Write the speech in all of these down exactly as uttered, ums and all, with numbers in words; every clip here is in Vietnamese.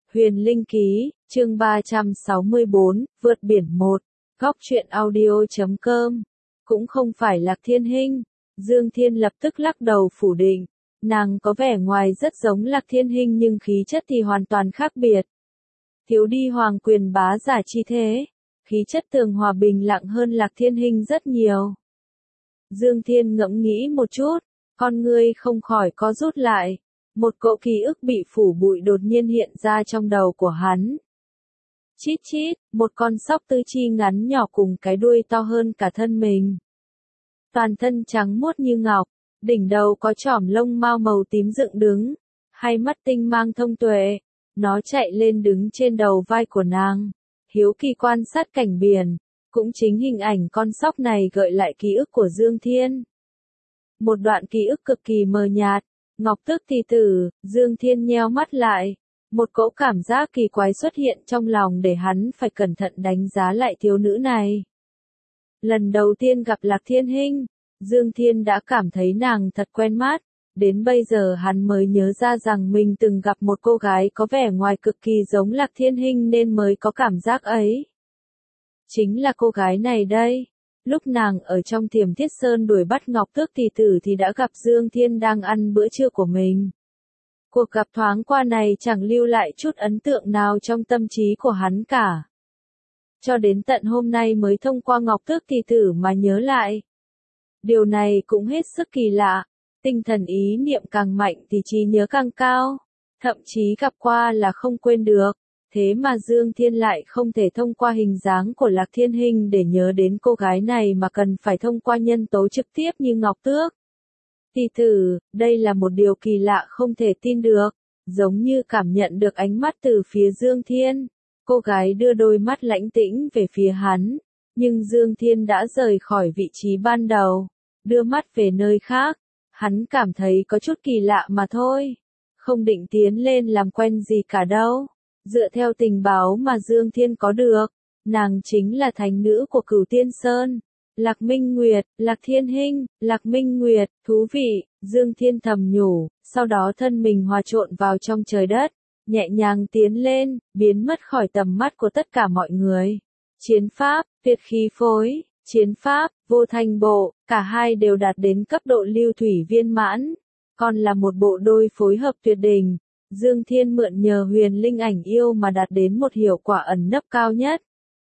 Huyền Linh Ký, chương ba trăm sáu mươi bốn, Vượt Biển một, Góc truyện audio chấm com. Cũng không phải Lạc Thiên Hinh. Dương Thiên lập tức lắc đầu phủ định. Nàng có vẻ ngoài rất giống Lạc Thiên Hinh nhưng khí chất thì hoàn toàn khác biệt. Thiếu đi hoàng quyền bá giả chi thế. Khí chất tường hòa bình lặng hơn Lạc Thiên Hinh rất nhiều. Dương Thiên ngẫm nghĩ một chút, con ngươi không khỏi co rút lại. Một cỗ ký ức bị phủ bụi đột nhiên hiện ra trong đầu của hắn. Chít chít, một con sóc tư chi ngắn nhỏ cùng cái đuôi to hơn cả thân mình. Toàn thân trắng muốt như ngọc, đỉnh đầu có chỏm lông mao màu tím dựng đứng, hai mắt tinh mang thông tuệ. Nó chạy lên đứng trên đầu vai của nàng, hiếu kỳ quan sát cảnh biển. Cũng chính hình ảnh con sóc này gợi lại ký ức của Dương Thiên. Một đoạn ký ức cực kỳ mờ nhạt. Ngọc Tước thì tử, Dương Thiên nheo mắt lại. Một cỗ cảm giác kỳ quái xuất hiện trong lòng để hắn phải cẩn thận đánh giá lại thiếu nữ này. Lần đầu tiên gặp Lạc Thiên Hinh, Dương Thiên đã cảm thấy nàng thật quen mắt. Đến bây giờ hắn mới nhớ ra rằng mình từng gặp một cô gái có vẻ ngoài cực kỳ giống Lạc Thiên Hinh nên mới có cảm giác ấy. Chính là cô gái này đây. Lúc nàng ở trong Thiểm Thiết Sơn đuổi bắt Ngọc Tước tỷ tử thì đã gặp Dương Thiên đang ăn bữa trưa của mình. Cuộc gặp thoáng qua này chẳng lưu lại chút ấn tượng nào trong tâm trí của hắn cả. Cho đến tận hôm nay mới thông qua Ngọc Tước tỷ tử mà nhớ lại. Điều này cũng hết sức kỳ lạ. Tinh thần ý niệm càng mạnh thì trí nhớ càng cao. Thậm chí gặp qua là không quên được. Thế mà Dương Thiên lại không thể thông qua hình dáng của Lạc Thiên Hinh để nhớ đến cô gái này mà cần phải thông qua nhân tố trực tiếp như Ngọc Tước. Tỷ tử, đây là một điều kỳ lạ không thể tin được, giống như cảm nhận được ánh mắt từ phía Dương Thiên. Cô gái đưa đôi mắt lãnh tĩnh về phía hắn, nhưng Dương Thiên đã rời khỏi vị trí ban đầu, đưa mắt về nơi khác. Hắn cảm thấy có chút kỳ lạ mà thôi, không định tiến lên làm quen gì cả đâu. Dựa theo tình báo mà Dương Thiên có được, nàng chính là thánh nữ của Cửu Tiên Sơn. Lạc Minh Nguyệt, Lạc Thiên Hinh, Lạc Minh Nguyệt, thú vị, Dương Thiên thầm nhủ, sau đó thân mình hòa trộn vào trong trời đất, nhẹ nhàng tiến lên, biến mất khỏi tầm mắt của tất cả mọi người. Chiến pháp, tuyệt khí phối, chiến pháp, vô thanh bộ, cả hai đều đạt đến cấp độ lưu thủy viên mãn, còn là một bộ đôi phối hợp tuyệt đỉnh. Dương Thiên mượn nhờ huyền linh ảnh yêu mà đạt đến một hiệu quả ẩn nấp cao nhất.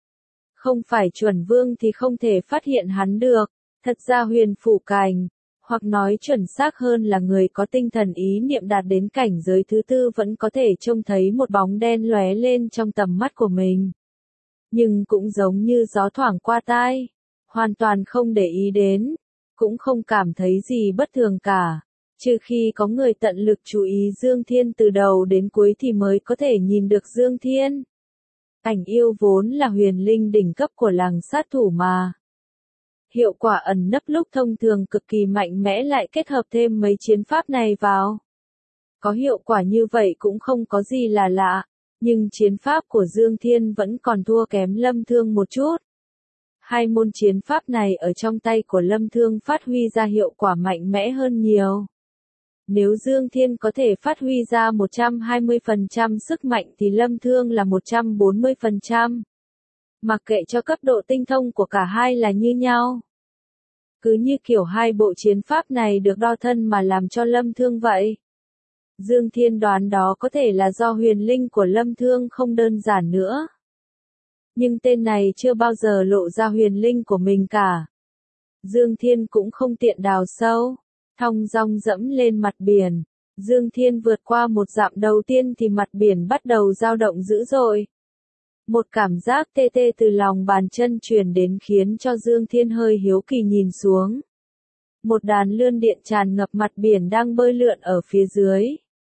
Không phải chuẩn vương thì không thể phát hiện hắn được, thật ra huyền phủ cảnh, hoặc nói chuẩn xác hơn là người có tinh thần ý niệm đạt đến cảnh giới thứ tư vẫn có thể trông thấy một bóng đen lóe lên trong tầm mắt của mình. Nhưng cũng giống như gió thoảng qua tai, hoàn toàn không để ý đến, cũng không cảm thấy gì bất thường cả. Trừ khi có người tận lực chú ý Dương Thiên từ đầu đến cuối thì mới có thể nhìn được Dương Thiên. Ảnh yêu vốn là huyền linh đỉnh cấp của làng sát thủ mà. Hiệu quả ẩn nấp lúc thông thường cực kỳ mạnh mẽ lại kết hợp thêm mấy chiến pháp này vào. Có hiệu quả như vậy cũng không có gì là lạ, nhưng chiến pháp của Dương Thiên vẫn còn thua kém Lâm Thương một chút. Hai môn chiến pháp này ở trong tay của Lâm Thương phát huy ra hiệu quả mạnh mẽ hơn nhiều. Nếu Dương Thiên có thể phát huy ra một trăm hai mươi phần trăm sức mạnh thì Lâm Thương là một trăm bốn mươi phần trăm. Mặc kệ cho cấp độ tinh thông của cả hai là như nhau. Cứ như kiểu hai bộ chiến pháp này được đo thân mà làm cho Lâm Thương vậy. Dương Thiên đoán đó có thể là do huyền linh của Lâm Thương không đơn giản nữa. Nhưng tên này chưa bao giờ lộ ra huyền linh của mình cả. Dương Thiên cũng không tiện đào sâu. Thong dong dẫm lên mặt biển, Dương Thiên vượt qua một dặm đầu tiên thì mặt biển bắt đầu dao động dữ dội. Một cảm giác tê tê từ lòng bàn chân truyền đến khiến cho Dương Thiên hơi hiếu kỳ nhìn xuống. Một đàn lươn điện tràn ngập mặt biển đang bơi lượn ở phía dưới.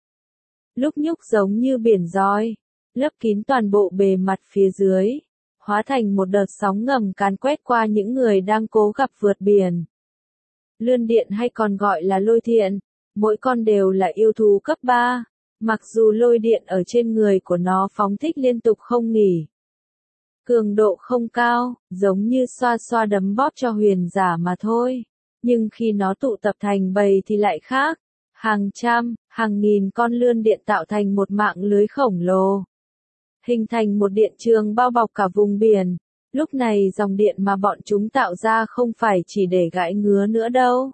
Lúc nhúc giống như biển roi, lấp kín toàn bộ bề mặt phía dưới, hóa thành một đợt sóng ngầm càn quét qua những người đang cố gặp vượt biển. Lươn điện hay còn gọi là lôi thiện, mỗi con đều là yêu thú cấp ba, mặc dù lôi điện ở trên người của nó phóng thích liên tục không nghỉ. Cường độ không cao, giống như xoa xoa đấm bóp cho huyền giả mà thôi, nhưng khi nó tụ tập thành bầy thì lại khác. Hàng trăm, hàng nghìn con lươn điện tạo thành một mạng lưới khổng lồ. hình thành một điện trường bao bọc cả vùng biển. Lúc này dòng điện mà bọn chúng tạo ra không phải chỉ để gãi ngứa nữa đâu.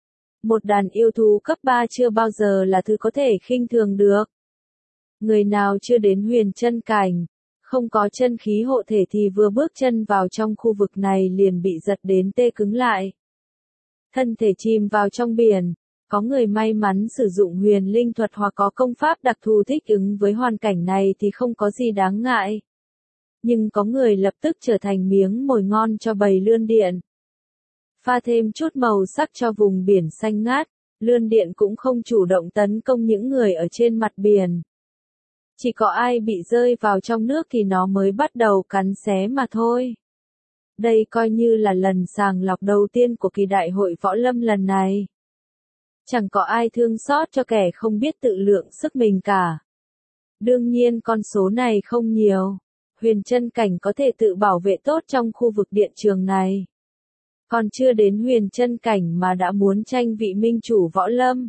Một đàn yêu thú cấp ba chưa bao giờ là thứ có thể khinh thường được. Người nào chưa đến huyền chân cảnh, không có chân khí hộ thể thì vừa bước chân vào trong khu vực này liền bị giật đến tê cứng lại. Thân thể chìm vào trong biển, có người may mắn sử dụng huyền linh thuật hoặc có công pháp đặc thù thích ứng với hoàn cảnh này thì không có gì đáng ngại. Nhưng có người lập tức trở thành miếng mồi ngon cho bầy lươn điện. Pha thêm chút màu sắc cho vùng biển xanh ngát, lươn điện cũng không chủ động tấn công những người ở trên mặt biển. Chỉ có ai bị rơi vào trong nước thì nó mới bắt đầu cắn xé mà thôi. Đây coi như là lần sàng lọc đầu tiên của kỳ đại hội võ lâm lần này. Chẳng có ai thương xót cho kẻ không biết tự lượng sức mình cả. Đương nhiên con số này không nhiều. Huyền chân cảnh có thể tự bảo vệ tốt trong khu vực điện trường này. Còn chưa đến huyền chân cảnh mà đã muốn tranh vị minh chủ võ lâm.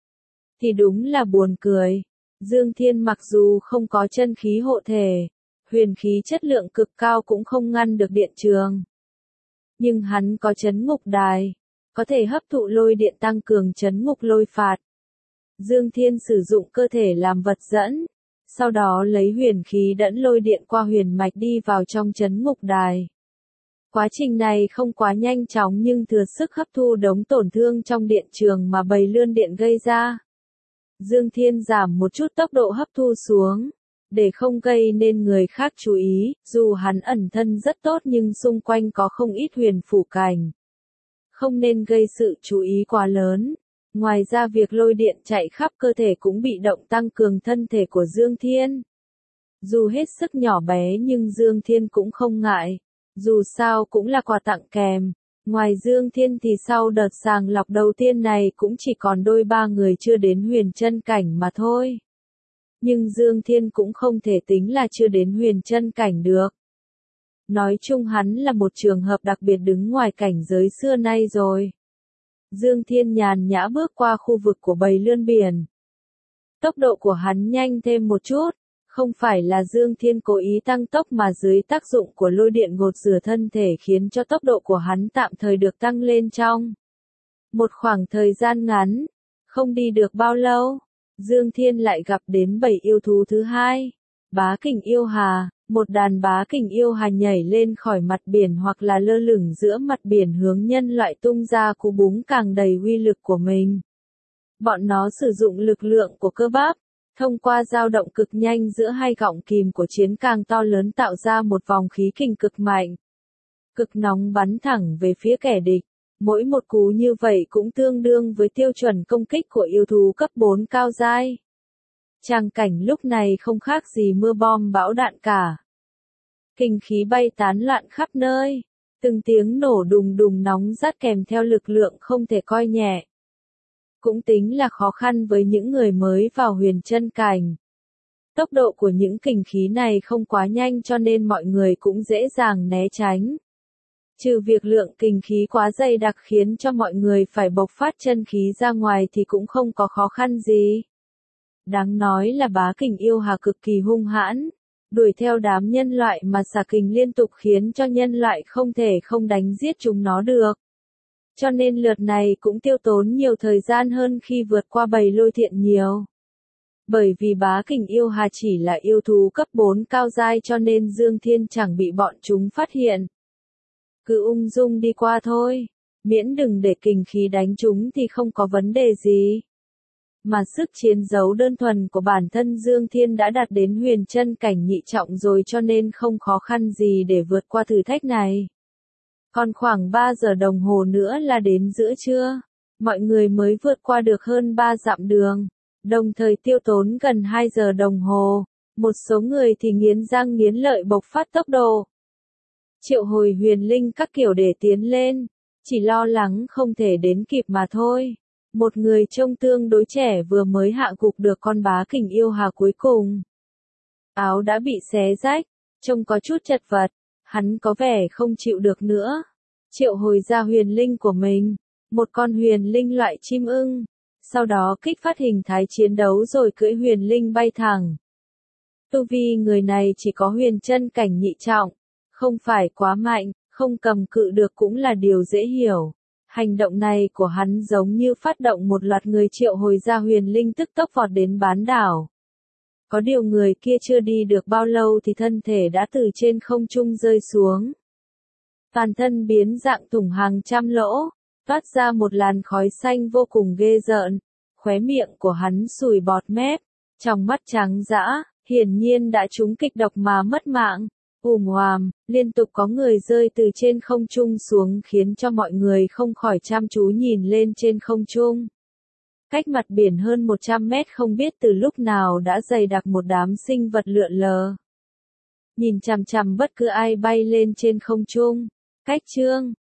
Thì đúng là buồn cười. Dương Thiên mặc dù không có chân khí hộ thể, huyền khí chất lượng cực cao cũng không ngăn được điện trường. Nhưng hắn có chấn ngục đài, có thể hấp thụ lôi điện tăng cường chấn ngục lôi phạt. Dương Thiên sử dụng cơ thể làm vật dẫn, sau đó lấy huyền khí dẫn lôi điện qua huyền mạch đi vào trong chấn ngục đài. Quá trình này không quá nhanh chóng nhưng thừa sức hấp thu đống tổn thương trong điện trường mà bầy lươn điện gây ra. Dương Thiên giảm một chút tốc độ hấp thu xuống, để không gây nên người khác chú ý, dù hắn ẩn thân rất tốt nhưng xung quanh có không ít huyền phủ cảnh. Không nên gây sự chú ý quá lớn. Ngoài ra việc lôi điện chạy khắp cơ thể cũng bị động tăng cường thân thể của Dương Thiên. Dù hết sức nhỏ bé nhưng Dương Thiên cũng không ngại, dù sao cũng là quà tặng kèm. Ngoài Dương Thiên thì sau đợt sàng lọc đầu tiên này cũng chỉ còn đôi ba người chưa đến huyền chân cảnh mà thôi. Nhưng Dương Thiên cũng không thể tính là chưa đến huyền chân cảnh được. Nói chung hắn là một trường hợp đặc biệt đứng ngoài cảnh giới xưa nay rồi. Dương Thiên nhàn nhã bước qua khu vực của bầy lươn biển. Tốc độ của hắn nhanh thêm một chút. Không phải là Dương Thiên cố ý tăng tốc mà dưới tác dụng của lôi điện gột rửa thân thể khiến cho tốc độ của hắn tạm thời được tăng lên trong một khoảng thời gian ngắn. Không đi được bao lâu, Dương Thiên lại gặp đến bầy yêu thú thứ hai, bá kình yêu hà. Một đàn bá kình yêu hà nhảy lên khỏi mặt biển hoặc là lơ lửng giữa mặt biển hướng nhân loại tung ra cú búng càng đầy uy lực của mình. Bọn nó sử dụng lực lượng của cơ bắp, thông qua dao động cực nhanh giữa hai gọng kìm của chiến càng to lớn tạo ra một vòng khí kình cực mạnh. Cực nóng bắn thẳng về phía kẻ địch. Mỗi một cú như vậy cũng tương đương với tiêu chuẩn công kích của yêu thú cấp bốn cao giai. Tràng cảnh lúc này không khác gì mưa bom bão đạn cả. Kinh khí bay tán loạn khắp nơi. Từng tiếng nổ đùng đùng nóng rát kèm theo lực lượng không thể coi nhẹ. Cũng tính là khó khăn với những người mới vào huyền chân cảnh. Tốc độ của những kình khí này không quá nhanh cho nên mọi người cũng dễ dàng né tránh. Trừ việc lượng kình khí quá dày đặc khiến cho mọi người phải bộc phát chân khí ra ngoài thì cũng không có khó khăn gì. Đáng nói là bá kình yêu hà cực kỳ hung hãn, đuổi theo đám nhân loại mà xả kình liên tục khiến cho nhân loại không thể không đánh giết chúng nó được. Cho nên lượt này cũng tiêu tốn nhiều thời gian hơn khi vượt qua bầy lôi thiện nhiều. Bởi vì bá kình yêu hà chỉ là yêu thú cấp bốn cao giai cho nên Dương Thiên chẳng bị bọn chúng phát hiện. Cứ ung dung đi qua thôi, miễn đừng để kình khí đánh chúng thì không có vấn đề gì. Mà sức chiến đấu đơn thuần của bản thân Dương Thiên đã đạt đến huyền chân cảnh nhị trọng rồi cho nên không khó khăn gì để vượt qua thử thách này. Còn khoảng ba giờ đồng hồ nữa là đến giữa trưa, mọi người mới vượt qua được hơn ba dặm đường, đồng thời tiêu tốn gần hai giờ đồng hồ, một số người thì nghiến răng nghiến lợi bộc phát tốc độ. Triệu hồi huyền linh các kiểu để tiến lên, chỉ lo lắng không thể đến kịp mà thôi. Một người trông tương đối trẻ vừa mới hạ gục được con bá kình yêu hà cuối cùng. Áo đã bị xé rách, trông có chút chật vật, hắn có vẻ không chịu được nữa. Triệu hồi ra huyền linh của mình, một con huyền linh loại chim ưng, sau đó kích phát hình thái chiến đấu rồi cưỡi huyền linh bay thẳng Tu vi người này chỉ có huyền chân cảnh nhị trọng, không phải quá mạnh, không cầm cự được cũng là điều dễ hiểu. Hành động này của hắn giống như phát động một loạt người triệu hồi ra huyền linh tức tốc vọt đến bán đảo. Có điều người kia chưa đi được bao lâu thì thân thể đã từ trên không trung rơi xuống. Toàn thân biến dạng thủng hàng trăm lỗ, toát ra một làn khói xanh vô cùng ghê rợn. Khóe miệng của hắn sùi bọt mép, trong mắt trắng dã, hiển nhiên đã trúng kịch độc mà mất mạng. Ùm oàm, liên tục có người rơi từ trên không trung xuống khiến cho mọi người không khỏi chăm chú nhìn lên trên không trung. Cách mặt biển hơn một trăm mét không biết từ lúc nào đã dày đặc một đám sinh vật lượn lờ. Nhìn chằm chằm bất cứ ai bay lên trên không trung. Cách chương